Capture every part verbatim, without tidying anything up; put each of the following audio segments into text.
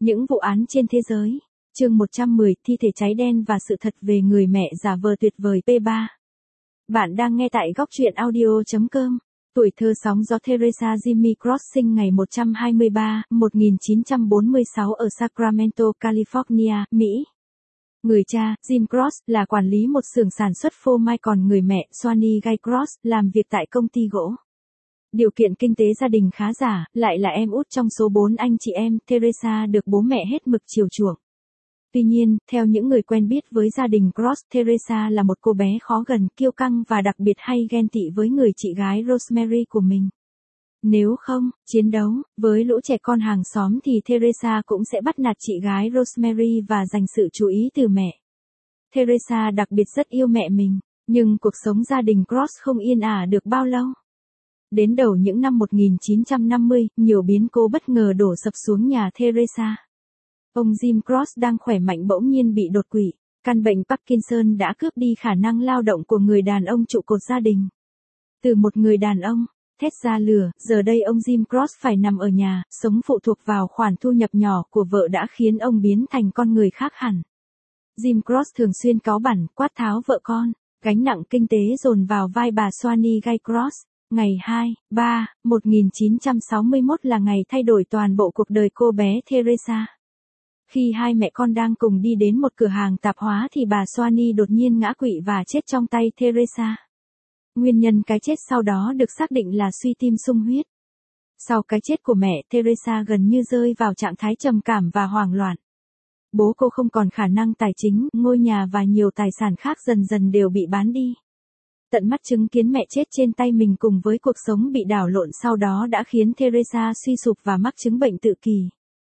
Những vụ án trên thế giới. Chương một trăm mười, thi thể cháy đen và sự thật về người mẹ giả vờ tuyệt vời P ba. Bạn đang nghe tại góc truyện audio chấm com. Tuổi thơ sóng gió Teresa Jimmy Cross sinh ngày một trăm hai mươi ba, một nghìn chín trăm bốn mươi sáu ở Sacramento, California, Mỹ. Người cha, Jim Cross, là quản lý một xưởng sản xuất phô mai, còn người mẹ, Swanee Guy Cross, làm việc tại công ty gỗ. Điều kiện kinh tế gia đình khá giả, lại là em út trong số bốn anh chị em, Teresa được bố mẹ hết mực chiều chuộng. Tuy nhiên, theo những người quen biết với gia đình Cross, Teresa là một cô bé khó gần, kiêu căng và đặc biệt hay ghen tị với người chị gái Rosemary của mình. Nếu không, chiến đấu với lũ trẻ con hàng xóm thì Teresa cũng sẽ bắt nạt chị gái Rosemary và giành sự chú ý từ mẹ. Teresa đặc biệt rất yêu mẹ mình, nhưng cuộc sống gia đình Cross không yên ả được bao lâu. Đến đầu những năm một nghìn chín trăm năm mươi, nhiều biến cố bất ngờ đổ sập xuống nhà Teresa. Ông Jim Cross đang khỏe mạnh bỗng nhiên bị đột quỵ. Căn bệnh Parkinson đã cướp đi khả năng lao động của người đàn ông trụ cột gia đình. Từ một người đàn ông thét ra lửa, giờ đây ông Jim Cross phải nằm ở nhà, sống phụ thuộc vào khoản thu nhập nhỏ của vợ đã khiến ông biến thành con người khác hẳn. Jim Cross thường xuyên cáu bẳn, quát tháo vợ con, gánh nặng kinh tế dồn vào vai bà Swanee Guy Cross. Ngày hai, ba, một nghìn chín trăm sáu mươi mốt là ngày thay đổi toàn bộ cuộc đời cô bé Teresa. Khi hai mẹ con đang cùng đi đến một cửa hàng tạp hóa thì bà Swanee đột nhiên ngã quỵ và chết trong tay Teresa. Nguyên nhân cái chết sau đó được xác định là suy tim sung huyết. Sau cái chết của mẹ, Teresa gần như rơi vào trạng thái trầm cảm và hoảng loạn. Bố cô không còn khả năng tài chính, ngôi nhà và nhiều tài sản khác dần dần đều bị bán đi. Tận mắt chứng kiến mẹ chết trên tay mình cùng với cuộc sống bị đảo lộn sau đó đã khiến Teresa suy sụp và mắc chứng bệnh tự kỷ.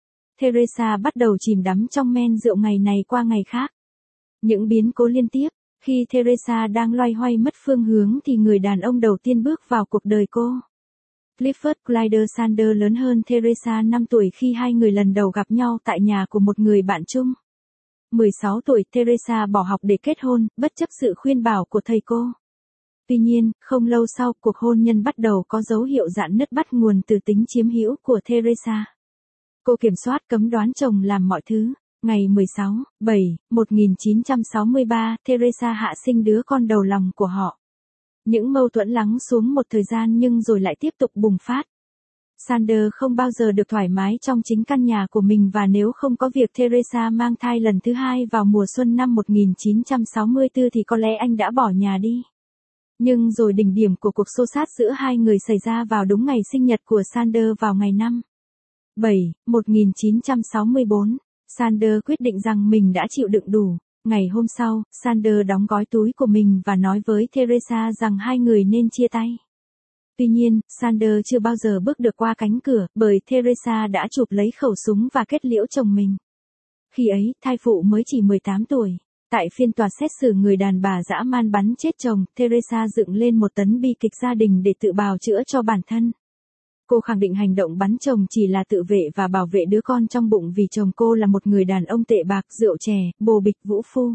Teresa bắt đầu chìm đắm trong men rượu ngày này qua ngày khác. Những biến cố liên tiếp, khi Teresa đang loay hoay mất phương hướng thì người đàn ông đầu tiên bước vào cuộc đời cô. Clifford Clyde Sanders lớn hơn Teresa năm tuổi khi hai người lần đầu gặp nhau tại nhà của một người bạn chung. mười sáu tuổi, Teresa bỏ học để kết hôn, bất chấp sự khuyên bảo của thầy cô. Tuy nhiên, không lâu sau, cuộc hôn nhân bắt đầu có dấu hiệu rạn nứt bắt nguồn từ tính chiếm hữu của Teresa. Cô kiểm soát cấm đoán chồng làm mọi thứ. Ngày mười sáu, bảy, một nghìn chín trăm sáu mươi ba, Teresa hạ sinh đứa con đầu lòng của họ. Những mâu thuẫn lắng xuống một thời gian nhưng rồi lại tiếp tục bùng phát. Sanders không bao giờ được thoải mái trong chính căn nhà của mình và nếu không có việc Teresa mang thai lần thứ hai vào mùa xuân năm một nghìn chín trăm sáu mươi tư thì có lẽ anh đã bỏ nhà đi. Nhưng rồi đỉnh điểm của cuộc xô xát giữa hai người xảy ra vào đúng ngày sinh nhật của Sanders vào ngày năm, bảy, một nghìn chín trăm sáu mươi tư. Sanders quyết định rằng mình đã chịu đựng đủ. Ngày hôm sau, Sanders đóng gói túi của mình và nói với Teresa rằng hai người nên chia tay. Tuy nhiên, Sanders chưa bao giờ bước được qua cánh cửa, bởi Teresa đã chụp lấy khẩu súng và kết liễu chồng mình. Khi ấy, thai phụ mới chỉ mười tám tuổi. Tại phiên tòa xét xử người đàn bà dã man bắn chết chồng, Teresa dựng lên một tấn bi kịch gia đình để tự bào chữa cho bản thân. Cô khẳng định hành động bắn chồng chỉ là tự vệ và bảo vệ đứa con trong bụng vì chồng cô là một người đàn ông tệ bạc, rượu chè, bồ bịch, vũ phu.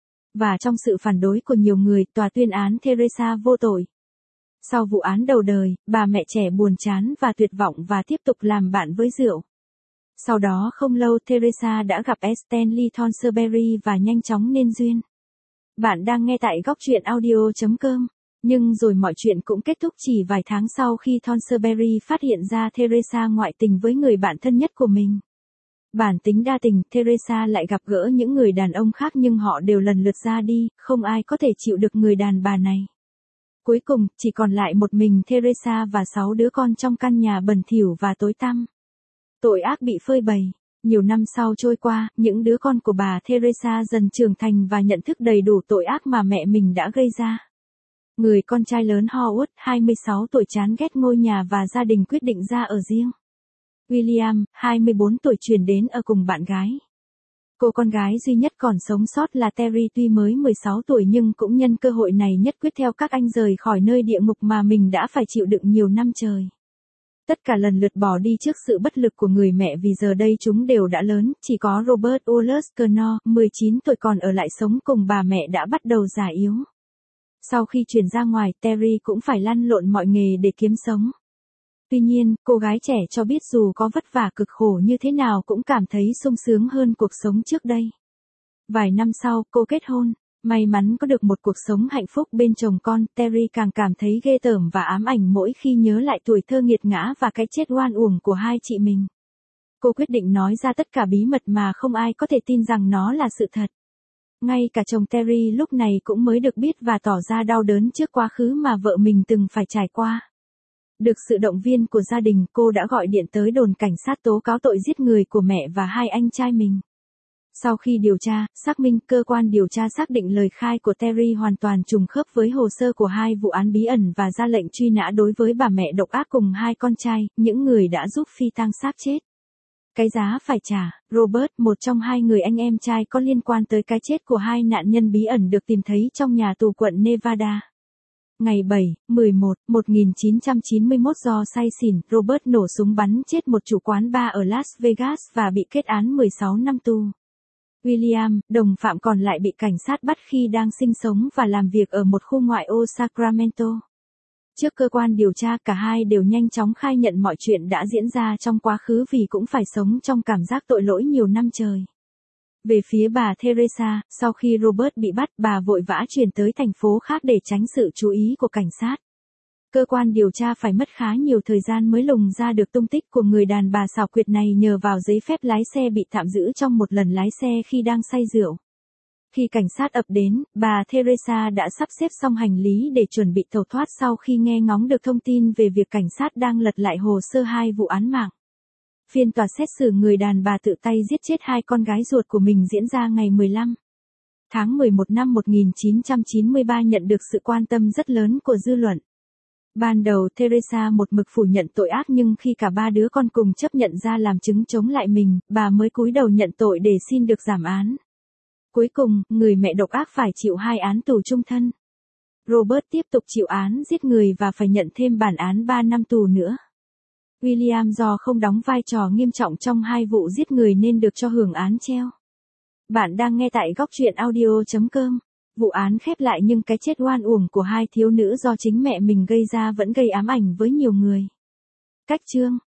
Và trong sự phản đối của nhiều người, tòa tuyên án Teresa vô tội. Sau vụ án đầu đời, bà mẹ trẻ buồn chán và tuyệt vọng và tiếp tục làm bạn với rượu. Sau đó không lâu Teresa đã gặp Stanley Thornberry và nhanh chóng nên duyên. Bạn đang nghe tại góc truyện audio chấm com. Nhưng rồi mọi chuyện cũng kết thúc chỉ vài tháng sau khi Thornberry phát hiện ra Teresa ngoại tình với người bạn thân nhất của mình. Bản tính đa tình, Teresa lại gặp gỡ những người đàn ông khác nhưng họ đều lần lượt ra đi, không ai có thể chịu được người đàn bà này. Cuối cùng, chỉ còn lại một mình Teresa và sáu đứa con trong căn nhà bẩn thỉu và tối tăm. Tội ác bị phơi bày. Nhiều năm sau trôi qua, những đứa con của bà Teresa dần trưởng thành và nhận thức đầy đủ tội ác mà mẹ mình đã gây ra. Người con trai lớn Howard, hai mươi sáu tuổi chán ghét ngôi nhà và gia đình quyết định ra ở riêng. William, hai mươi bốn tuổi chuyển đến ở cùng bạn gái. Cô con gái duy nhất còn sống sót là Terry tuy mới mười sáu tuổi nhưng cũng nhân cơ hội này nhất quyết theo các anh rời khỏi nơi địa ngục mà mình đã phải chịu đựng nhiều năm trời. Tất cả lần lượt bỏ đi trước sự bất lực của người mẹ vì giờ đây chúng đều đã lớn, chỉ có Robert Wallace Connor, mười chín tuổi còn ở lại sống cùng bà mẹ đã bắt đầu già yếu. Sau khi chuyển ra ngoài, Terry cũng phải lăn lộn mọi nghề để kiếm sống. Tuy nhiên, cô gái trẻ cho biết dù có vất vả cực khổ như thế nào cũng cảm thấy sung sướng hơn cuộc sống trước đây. Vài năm sau, cô kết hôn. May mắn có được một cuộc sống hạnh phúc bên chồng con, Terry càng cảm thấy ghê tởm và ám ảnh mỗi khi nhớ lại tuổi thơ nghiệt ngã và cái chết oan uổng của hai chị mình. Cô quyết định nói ra tất cả bí mật mà không ai có thể tin rằng nó là sự thật. Ngay cả chồng Terry lúc này cũng mới được biết và tỏ ra đau đớn trước quá khứ mà vợ mình từng phải trải qua. Được sự động viên của gia đình, cô đã gọi điện tới đồn cảnh sát tố cáo tội giết người của mẹ và hai anh trai mình. Sau khi điều tra, xác minh, cơ quan điều tra xác định lời khai của Terry hoàn toàn trùng khớp với hồ sơ của hai vụ án bí ẩn và ra lệnh truy nã đối với bà mẹ độc ác cùng hai con trai, những người đã giúp phi tang xác chết. Cái giá phải trả, Robert, một trong hai người anh em trai có liên quan tới cái chết của hai nạn nhân bí ẩn được tìm thấy trong nhà tù quận Nevada. Ngày bảy, mười một, một nghìn chín trăm chín mươi mốt do say xỉn, Robert nổ súng bắn chết một chủ quán bar ở Las Vegas và bị kết án mười sáu năm tù. William, đồng phạm còn lại bị cảnh sát bắt khi đang sinh sống và làm việc ở một khu ngoại ô Sacramento. Trước cơ quan điều tra, cả hai đều nhanh chóng khai nhận mọi chuyện đã diễn ra trong quá khứ vì cũng phải sống trong cảm giác tội lỗi nhiều năm trời. Về phía bà Teresa, sau khi Robert bị bắt, bà vội vã chuyển tới thành phố khác để tránh sự chú ý của cảnh sát. Cơ quan điều tra phải mất khá nhiều thời gian mới lùng ra được tung tích của người đàn bà xảo quyệt này nhờ vào giấy phép lái xe bị tạm giữ trong một lần lái xe khi đang say rượu. Khi cảnh sát ập đến, bà Teresa đã sắp xếp xong hành lý để chuẩn bị tẩu thoát sau khi nghe ngóng được thông tin về việc cảnh sát đang lật lại hồ sơ hai vụ án mạng. Phiên tòa xét xử người đàn bà tự tay giết chết hai con gái ruột của mình diễn ra ngày mười lăm tháng mười một năm một nghìn chín trăm chín mươi ba nhận được sự quan tâm rất lớn của dư luận. Ban đầu Teresa một mực phủ nhận tội ác nhưng khi cả ba đứa con cùng chấp nhận ra làm chứng chống lại mình, bà mới cúi đầu nhận tội để xin được giảm án. Cuối cùng, người mẹ độc ác phải chịu hai án tù chung thân. Robert tiếp tục chịu án giết người và phải nhận thêm bản án ba năm tù nữa. William do không đóng vai trò nghiêm trọng trong hai vụ giết người nên được cho hưởng án treo. Bạn đang nghe tại góc truyện audio chấm com. Vụ án khép lại nhưng cái chết oan uổng của hai thiếu nữ do chính mẹ mình gây ra vẫn gây ám ảnh với nhiều người. Cách chương